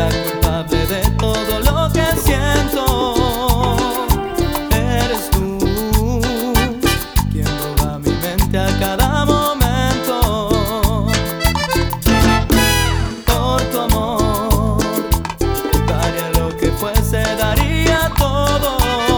la culpable de todo lo que siento. Eres tú quien roba mi mente a cada momento. Por tu amor daría lo que fuese, daría todo.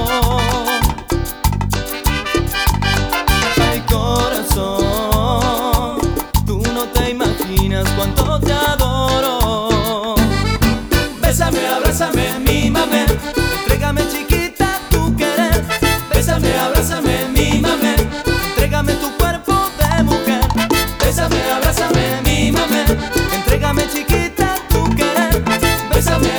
Ay, corazón, tú no te imaginas cuánto te adoro. Bésame, abrázame, mímame, entrégame chiquita tu querer. Bésame, abrázame, mímame, entrégame tu cuerpo de mujer. Bésame, abrázame, mímame, entrégame chiquita tu querer. Bésame,